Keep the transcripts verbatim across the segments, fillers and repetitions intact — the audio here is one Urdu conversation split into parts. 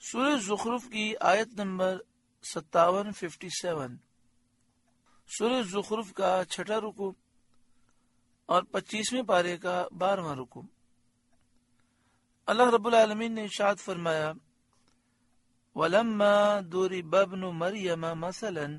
سورہ زخرف کی آیت نمبر ستاون ففٹی سیون سورہ زخرف کا چھٹا رکو اور پچیسویں پارے کا بارہواں رکو۔ اللہ رب العالمین نے ارشاد فرمایا وَلَمَّا ضُرِبَ ابْنُ مَرْيَمَ مَثَلًا،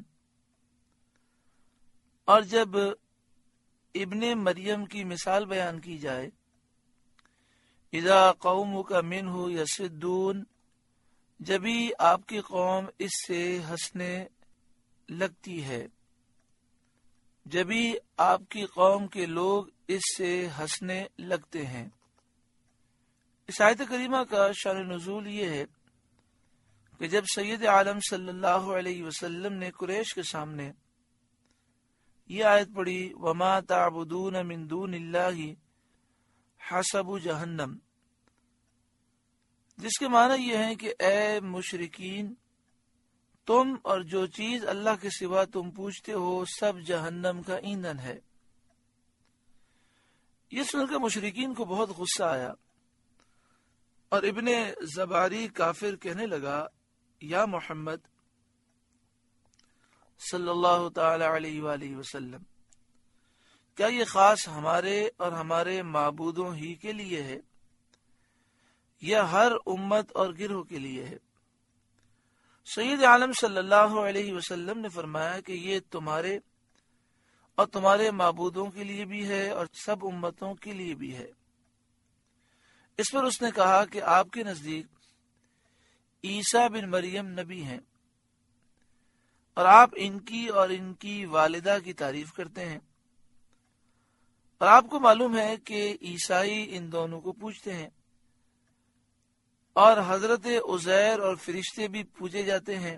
اور جب ابن مریم کی مثال بیان کی جائے، اذا قومک منہ یصدون، جبھی آپ کی قوم اس سے ہنسنے لگتی ہے، جبھی آپ کی قوم کے لوگ اس سے ہنسنے لگتے ہیں۔ اس آیت کریمہ کا شان نزول یہ ہے کہ جب سید عالم صلی اللہ علیہ وسلم نے قریش کے سامنے یہ آیت پڑھی وما تعبدون من دون اللہ حسب جہنم، جس کے معنی یہ ہے کہ اے مشرکین، تم اور جو چیز اللہ کے سوا تم پوچھتے ہو سب جہنم کا ایندھن ہے۔ یہ سن کر مشرکین کو بہت غصہ آیا اور ابن زباری کافر کہنے لگا یا محمد صلی اللہ تعالی علیہ وآلہ وسلم، کیا یہ خاص ہمارے اور ہمارے معبودوں ہی کے لیے ہے یا ہر امت اور گروہ کے لیے ہے؟ سید عالم صلی اللہ علیہ وسلم نے فرمایا کہ یہ تمہارے اور تمہارے معبودوں کے لیے بھی ہے اور سب امتوں کے لیے بھی ہے۔ اس پر اس نے کہا کہ آپ کے نزدیک عیسیٰ بن مریم نبی ہیں اور آپ ان کی اور ان کی والدہ کی تعریف کرتے ہیں، اور آپ کو معلوم ہے کہ عیسائی ان دونوں کو پوجتے ہیں، اور حضرت عزیر اور فرشتے بھی پوجے جاتے ہیں،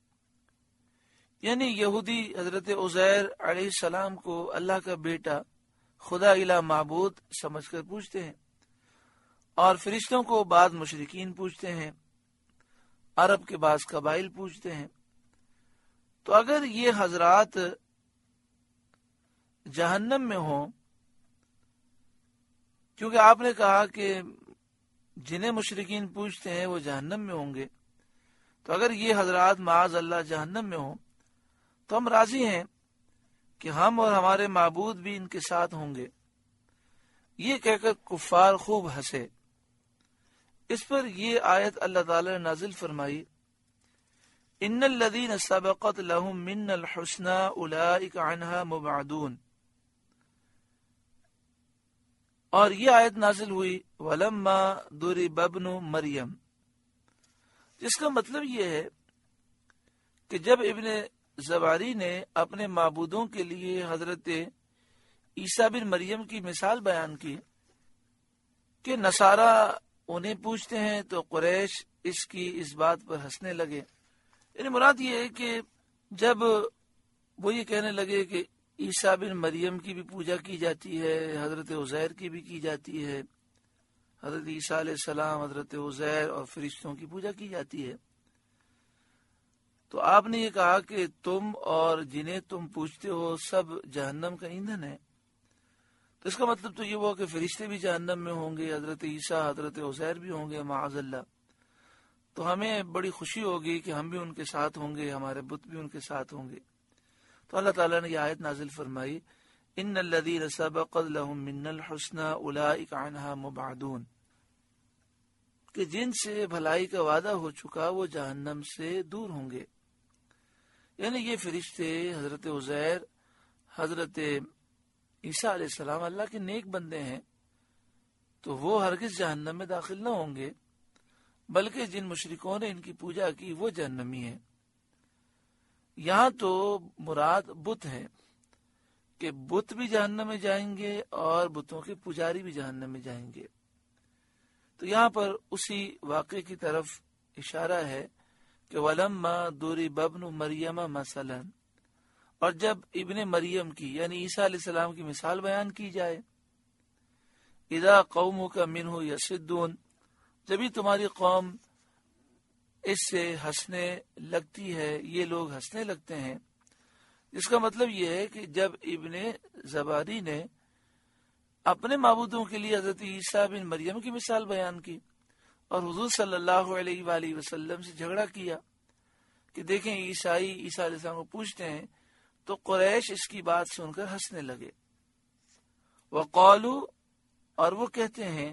یعنی یہودی حضرت عزیر علیہ السلام کو اللہ کا بیٹا، خدا الہ معبود سمجھ کر پوجتے ہیں، اور فرشتوں کو بعض مشرکین پوجتے ہیں، عرب کے بعض قبائل پوجتے ہیں۔ تو اگر یہ حضرات جہنم میں ہوں، کیونکہ آپ نے کہا کہ جنہیں مشرکین پوچھتے ہیں وہ جہنم میں ہوں گے، تو اگر یہ حضرات معاذ اللہ جہنم میں ہوں تو ہم راضی ہیں کہ ہم اور ہمارے معبود بھی ان کے ساتھ ہوں گے۔ یہ کہہ کر کفار خوب ہنسے۔ اس پر یہ آیت اللہ تعالی نے نازل فرمائی ان الذین سبقت لهم منا الحسنى اولئک عنها مبعدون، اور یہ آیت نازل ہوئی وَلَمَّا ضُرِبَ ابْنُ مریم، جس کا مطلب یہ ہے کہ جب ابن زباری نے اپنے معبودوں کے لیے حضرت عیسیٰ بن مریم کی مثال بیان کی کہ نصارہ انہیں پوچھتے ہیں، تو قریش اس کی اس بات پر ہنسنے لگے۔ یعنی مراد یہ ہے کہ جب وہ یہ کہنے لگے کہ عیسیٰ بن مریم کی بھی پوجا کی جاتی ہے، حضرت عزیر کی بھی کی جاتی ہے، حضرت عیسیٰ علیہ السلام، حضرت عزیر اور فرشتوں کی پوجا کی جاتی ہے، تو آپ نے یہ کہا کہ تم اور جنہیں تم پوچھتے ہو سب جہنم کا ایندھن ہے، تو اس کا مطلب تو یہ ہوا کہ فرشتے بھی جہنم میں ہوں گے، حضرت عیسیٰ حضرت عزیر بھی ہوں گے معاذ اللہ۔ تو ہمیں بڑی خوشی ہوگی کہ ہم بھی ان کے ساتھ ہوں گے، ہمارے بت بھی ان کے ساتھ ہوں گے۔ تو اللہ تعالیٰ نے یہ آیت نازل فرمائی ان الذین سبقت لهم منا الحسنى اولئک عنها مبعدون، کہ جن سے بھلائی کا وعدہ ہو چکا وہ جہنم سے دور ہوں گے۔ یعنی یہ فرشتے، حضرت عزیر، حضرت عیسیٰ علیہ السلام اللہ کے نیک بندے ہیں، تو وہ ہرگز جہنم میں داخل نہ ہوں گے، بلکہ جن مشرکوں نے ان کی پوجا کی وہ جہنمی ہیں۔ یہاں تو مراد بت ہے کہ بت بھی جہنم میں جائیں گے اور بتوں کے پجاری بھی جہنم میں جائیں گے۔ تو یہاں پر اسی واقعے کی طرف اشارہ ہے کہ وَلَمَّا ضُرِبَ ابْنُ مَرْيَمَ مَثَلًا، اور جب ابن مریم کی یعنی عیسیٰ علیہ السلام کی مثال بیان کی جائے، اِذَا قَوْمُكَ مِنْهُ يَصِدُّونَ، جبھی تمہاری قوم اس سے ہنسنے لگتی ہے، یہ لوگ ہنسنے لگتے ہیں۔ اس کا مطلب یہ ہے کہ جب ابن زباری نے اپنے معبودوں کے لیے حضرت عیسیٰ بن مریم کی مثال بیان کی اور حضور صلی اللہ علیہ وآلہ وسلم سے جھگڑا کیا کہ دیکھیں عیسائی عیسیٰ علیہ السلام کو پوچھتے ہیں تو قریش اس کی بات سن کر ہنسنے لگے. وقالو، اور وہ کہتے ہیں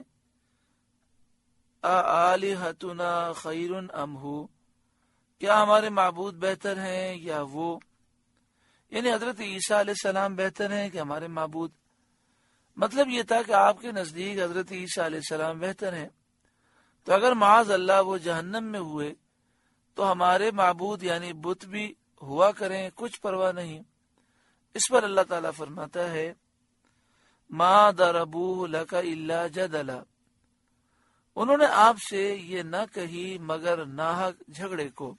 آلہتنا خیر ام ہو، کیا ہمارے معبود بہتر ہیں یا وہ، یعنی حضرت عیسیٰ علیہ السلام بہتر ہیں کہ ہمارے معبود. مطلب یہ تھا کہ آپ کے نزدیک حضرت عیسیٰ علیہ السلام بہتر ہیں، تو اگر معاذ اللہ وہ جہنم میں ہوئے تو ہمارے معبود یعنی بت بھی ہوا کریں، کچھ پرواہ نہیں. اس پر اللہ تعالیٰ فرماتا ہے ما ضربوہ لک الا جدلا، انہوں نے آپ سے یہ نہ کہی مگر ناحق جھگڑے کو،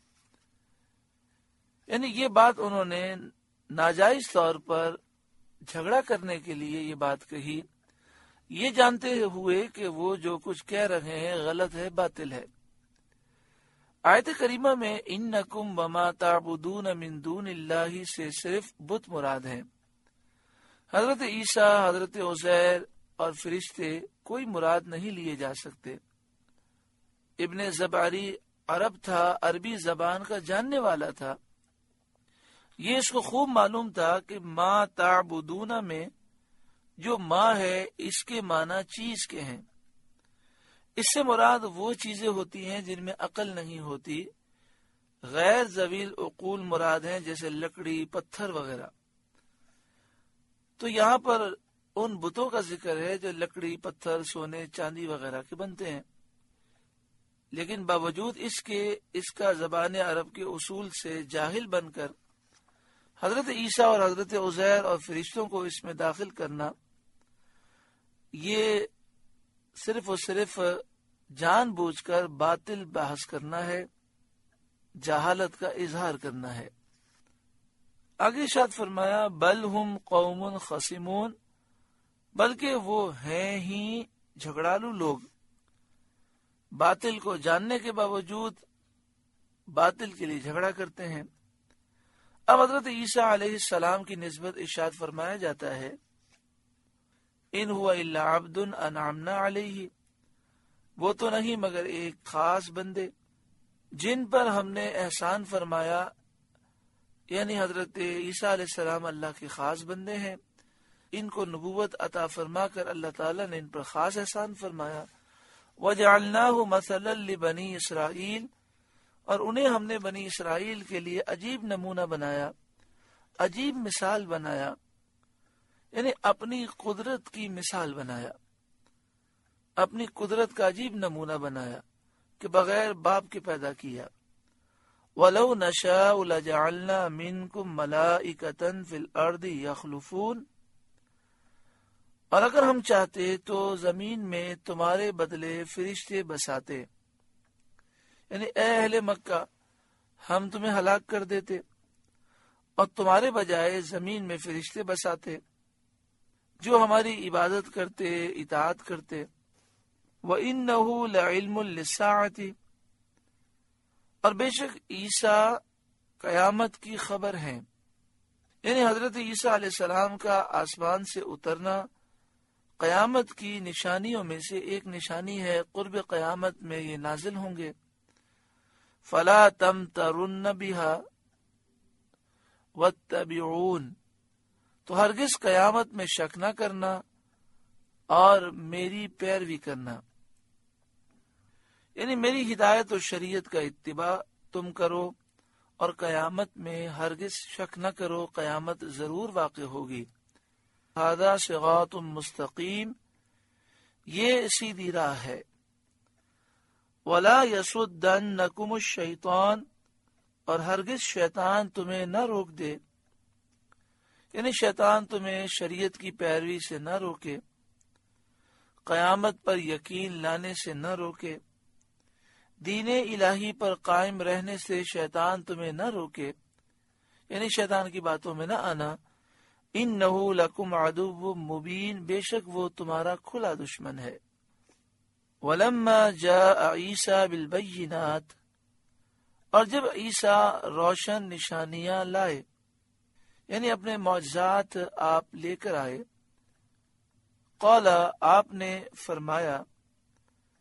یعنی یہ بات انہوں نے ناجائز طور پر جھگڑا کرنے کے لیے یہ بات کہی، یہ جانتے ہوئے کہ وہ جو کچھ کہہ رہے ہیں غلط ہے، باطل ہے. آیت کریمہ میں انکم وما تعبدون من دون اللہ سے صرف بت مراد ہیں. حضرت عیسیٰ، حضرت عزیر اور فرشتے کوئی مراد نہیں لیے جا سکتے. ابن زباری عرب تھا، عربی زبان کا جاننے والا تھا. یہ اس کو خوب معلوم تھا کہ ما تعبدون میں جو ما ہے اس کے معنی چیز کے ہیں. اس سے مراد وہ چیزیں ہوتی ہیں جن میں عقل نہیں ہوتی. غیر ذویل عقول مراد ہیں جیسے لکڑی، پتھر وغیرہ. تو یہاں پر ان بتوں کا ذکر ہے جو لکڑی، پتھر، سونے، چاندی وغیرہ کے بنتے ہیں، لیکن باوجود اس کے اس کا زبان عرب کے اصول سے جاہل بن کر حضرت عیسیٰ اور حضرت عزیر اور فرشتوں کو اس میں داخل کرنا، یہ صرف اور صرف جان بوجھ کر باطل بحث کرنا ہے، جہالت کا اظہار کرنا ہے. آگے ارشاد فرمایا بل ہم قوم خصمون، بلکہ وہ ہیں ہی جھگڑالو لوگ، باطل کو جاننے کے باوجود باطل کے لیے جھگڑا کرتے ہیں. اب حضرت عیسیٰ علیہ السلام کی نسبت ارشاد فرمایا جاتا ہے ان ہوا الا عبد انعمنا علیہ، وہ تو نہیں مگر ایک خاص بندے جن پر ہم نے احسان فرمایا، یعنی حضرت عیسیٰ علیہ السلام اللہ کے خاص بندے ہیں. ان کو نبوت عطا فرما کر اللہ تعالیٰ نے ان پر خاص احسان فرمایا. وَجَعَلْنَاهُ مَثَلًا لِبَنِي اسرائیل، اور انہیں ہم نے بنی اسرائیل کے لیے عجیب نمونہ بنایا، عجیب مثال بنایا، یعنی اپنی قدرت کی مثال بنایا، اپنی قدرت کا عجیب نمونہ بنایا کہ بغیر باپ کے پیدا کیا. وَلَوْ نَشَاءُ لَجَعَلْنَا مِنْكُمْ مَلَائِكَةً فِي الْأَرْضِ يَخْلُفُونَ، اور اگر ہم چاہتے تو زمین میں تمہارے بدلے فرشتے بساتے، یعنی اے اہل مکہ ہم تمہیں ہلاک کر دیتے اور تمہارے بجائے زمین میں فرشتے بساتے جو ہماری عبادت کرتے، اطاعت کرتے. وَإِنَّهُ لَعِلْمٌ لِلسَّاعَةِ، اور بے شک عیسیٰ قیامت کی خبر ہیں، یعنی حضرت عیسیٰ علیہ السلام کا آسمان سے اترنا قیامت کی نشانیوں میں سے ایک نشانی ہے. قرب قیامت میں یہ نازل ہوں گے. فَلَا تَمْتَرُنَّ بِهَا وَاتَّبِعُونَ، تو ہرگز قیامت میں شک نہ کرنا اور میری پیروی کرنا، یعنی میری ہدایت و شریعت کا اتباع تم کرو اور قیامت میں ہرگز شک نہ کرو، قیامت ضرور واقع ہوگی. ھذا صراط مستقیم، یہ سیدھی راہ ہے. ولا یصدنکم الشیطان، اور ہرگز شیطان تمہیں نہ روک دے، یعنی شیطان تمہیں شریعت کی پیروی سے نہ روکے، قیامت پر یقین لانے سے نہ روکے، دین الہی پر قائم رہنے سے شیطان تمہیں نہ روکے، یعنی شیطان کی باتوں میں نہ آنا. انہ لکم عدو مبین، بے شک وہ تمہارا کھلا دشمن ہے. ولما جاء عیسیٰ بالبینات، اور جب عیسیٰ روشن نشانیاں لائے، یعنی اپنے معجزات آپ لے کر آئے. قال، آپ نے فرمایا،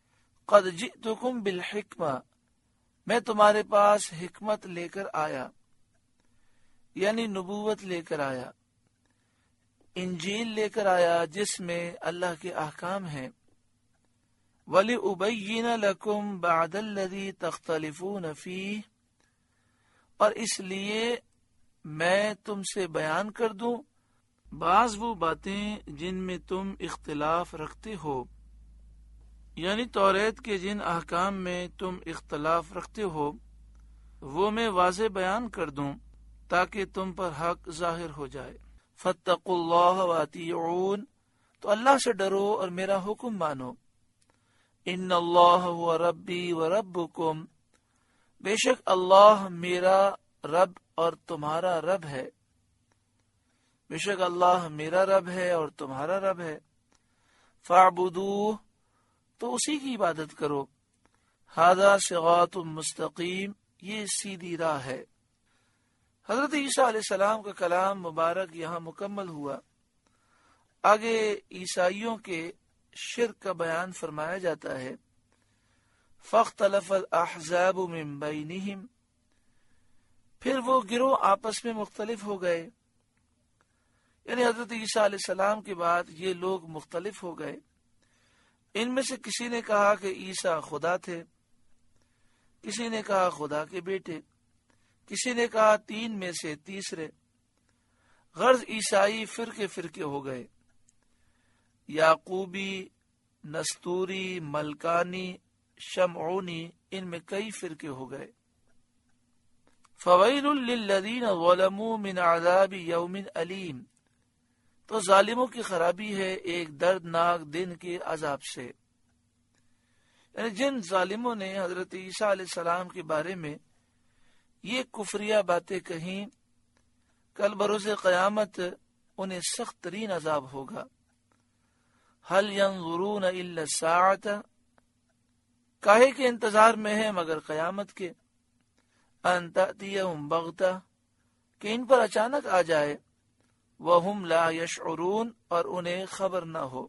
قد جئتکم بالحکمہ، میں تمہارے پاس حکمت لے کر آیا، یعنی نبوت لے کر آیا، انجیل لے کر آیا جس میں اللہ کے احکام ہیں، وَلِأُبَيِّنَ لَكُمْ بَعْدَ الَّذِي تَخْتَلِفُونَ فِيهِ، اور اس لیے میں تم سے بیان کر دوں بعض وہ باتیں جن میں تم اختلاف رکھتے ہو، یعنی توریت کے جن احکام میں تم اختلاف رکھتے ہو وہ میں واضح بیان کر دوں تاکہ تم پر حق ظاہر ہو جائے۔ فاتقوا اللہ واتیعون، تو اللہ سے ڈرو اور میرا حکم مانو۔ ان اللہ هو ربی و ربکم، بے شک اللہ میرا رب اور تمہارا رب ہے، بے شک اللہ میرا رب ہے اور تمہارا رب ہے۔ فاعبدوہ، تو اسی کی عبادت کرو۔ ھذا صراط مستقیم، یہ سیدھی راہ ہے۔ حضرت عیسیٰ علیہ السلام کا کلام مبارک یہاں مکمل ہوا۔ آگے عیسائیوں کے شرک کا بیان فرمایا جاتا ہے۔ فاختلف الاحزاب من بینہم، پھر وہ گروہ آپس میں مختلف ہو گئے، یعنی حضرت عیسیٰ علیہ السلام کے بعد یہ لوگ مختلف ہو گئے۔ ان میں سے کسی نے کہا کہ عیسیٰ خدا تھے، کسی نے کہا خدا کے بیٹے، کسی نے کہا تین میں سے تیسرے۔ غرض عیسائی فرقے فرقے ہو گئے، یعقوبی، نستوری، ملکانی، شمعونی، ان میں کئی فرقے ہو گئے۔ فویل للذین ظلموا من عذاب یوم علیم، تو ظالموں کی خرابی ہے ایک دردناک دن کے عذاب سے، یعنی جن ظالموں نے حضرت عیسیٰ علیہ السلام کے بارے میں یہ کفریہ باتیں کہیں، کل بروز قیامت انہیں سخت ترین عذاب ہوگا۔ هل ينظرون الا الساعة، کاہے کے انتظار میں ہے مگر قیامت کے، ان تأتیہم بغتہ، کہ ان پر اچانک آ جائے، وہم لا یشعرون، اور انہیں خبر نہ ہو۔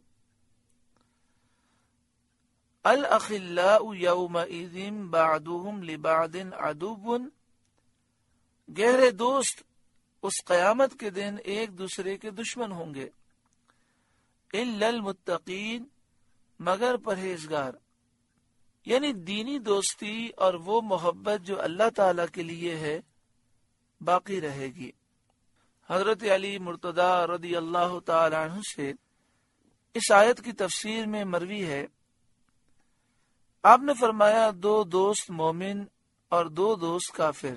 الاخلاء یومئذ بعضهم لبعض عدو، گہرے دوست اس قیامت کے دن ایک دوسرے کے دشمن ہوں گے۔ الا المتقین، مگر پرہیزگار، یعنی دینی دوستی اور وہ محبت جو اللہ تعالی کے لیے ہے باقی رہے گی۔ حضرت علی مرتضی رضی اللہ تعالی عنہ سے اس آیت کی تفسیر میں مروی ہے، آپ نے فرمایا دو دوست مومن اور دو دوست کافر۔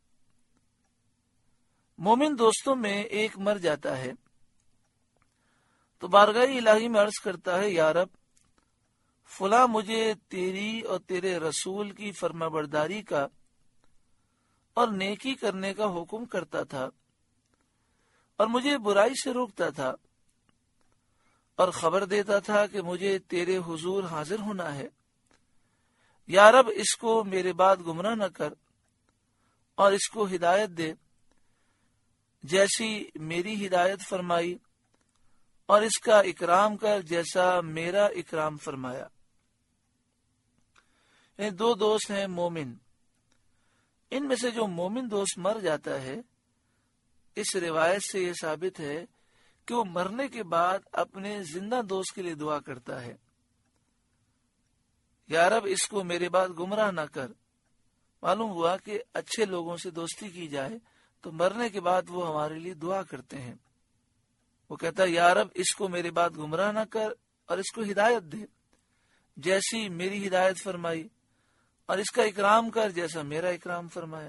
مومن دوستوں میں ایک مر جاتا ہے تو بارگاہ الہی میں عرض کرتا ہے، یا رب فلاں مجھے تیری اور تیرے رسول کی فرما برداری کا اور نیکی کرنے کا حکم کرتا تھا اور مجھے برائی سے روکتا تھا اور خبر دیتا تھا کہ مجھے تیرے حضور حاضر ہونا ہے۔ یا رب اس کو میرے بعد گمراہ نہ کر اور اس کو ہدایت دے جیسی میری ہدایت فرمائی، اور اس کا اکرام کر جیسا میرا اکرام فرمایا۔ یہ دو دوست ہیں مومن، ان میں سے جو مومن دوست مر جاتا ہے، اس روایت سے یہ ثابت ہے کہ وہ مرنے کے بعد اپنے زندہ دوست کے لیے دعا کرتا ہے، یا رب اس کو میرے بعد گمراہ نہ کر۔ معلوم ہوا کہ اچھے لوگوں سے دوستی کی جائے تو مرنے کے بعد وہ ہمارے لیے دعا کرتے ہیں۔ وہ کہتا ہے، یا رب اس کو میرے بعد گمراہ نہ کر اور اس کو ہدایت دے جیسی میری ہدایت فرمائی، اور اس کا اکرام کر جیسا میرا اکرام فرمایا۔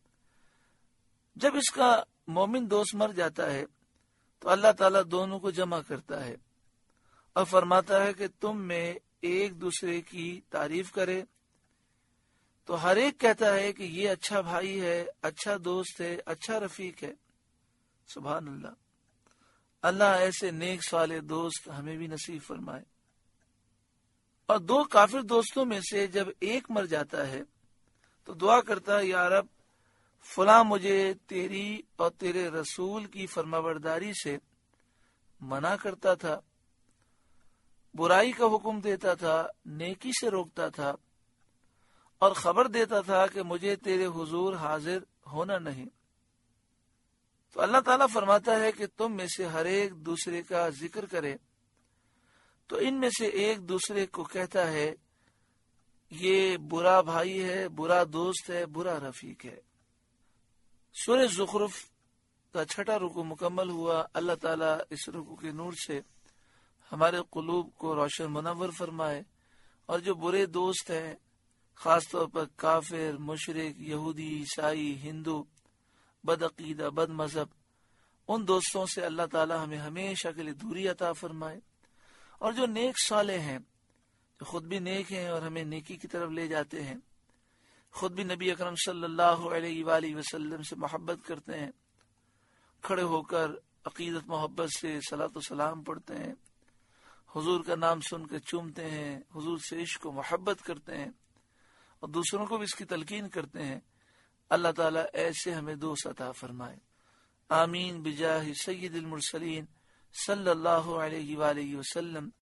جب اس کا مومن دوست مر جاتا ہے تو اللہ تعالیٰ دونوں کو جمع کرتا ہے اور فرماتا ہے کہ تم میں ایک دوسرے کی تعریف کرے، تو ہر ایک کہتا ہے کہ یہ اچھا بھائی ہے، اچھا دوست ہے، اچھا رفیق ہے۔ سبحان اللہ، اللہ ایسے نیک صالح دوست ہمیں بھی نصیب فرمائے۔ اور دو کافر دوستوں میں سے جب ایک مر جاتا ہے تو دعا کرتا ہے، یا رب فلاں مجھے تیری اور تیرے رسول کی فرمانبرداری سے منع کرتا تھا برائی کا حکم دیتا تھا، نیکی سے روکتا تھا، اور خبر دیتا تھا کہ مجھے تیرے حضور حاضر ہونا نہیں۔ تو اللہ تعالیٰ فرماتا ہے کہ تم میں سے ہر ایک دوسرے کا ذکر کرے، تو ان میں سے ایک دوسرے کو کہتا ہے یہ برا بھائی ہے، برا دوست ہے، برا رفیق ہے۔ سورہ زخرف کا چھٹا رکوع مکمل ہوا۔ اللہ تعالیٰ اس رکوع کے نور سے ہمارے قلوب کو روشن منور فرمائے، اور جو برے دوست ہیں، خاص طور پر کافر، مشرک، یہودی، عیسائی، ہندو، بد عقیدہ، بد مذہب، ان دوستوں سے اللہ تعالیٰ ہمیں ہمیشہ کے لیے دوری عطا فرمائے، اور جو نیک صالح ہیں، جو خود بھی نیک ہیں اور ہمیں نیکی کی طرف لے جاتے ہیں، خود بھی نبی اکرم صلی اللہ علیہ وآلہ وسلم سے محبت کرتے ہیں، کھڑے ہو کر عقیدت محبت سے صلاۃ و سلام پڑھتے ہیں، حضور کا نام سن کر چومتے ہیں، حضور سے عشق و محبت کرتے ہیں، اور دوسروں کو بھی اس کی تلقین کرتے ہیں۔ اللہ تعالیٰ ایسے ہمیں دوست عطا فرمائے، آمین بجاہ سید المرسلین صلی اللہ علیہ وآلہ وسلم۔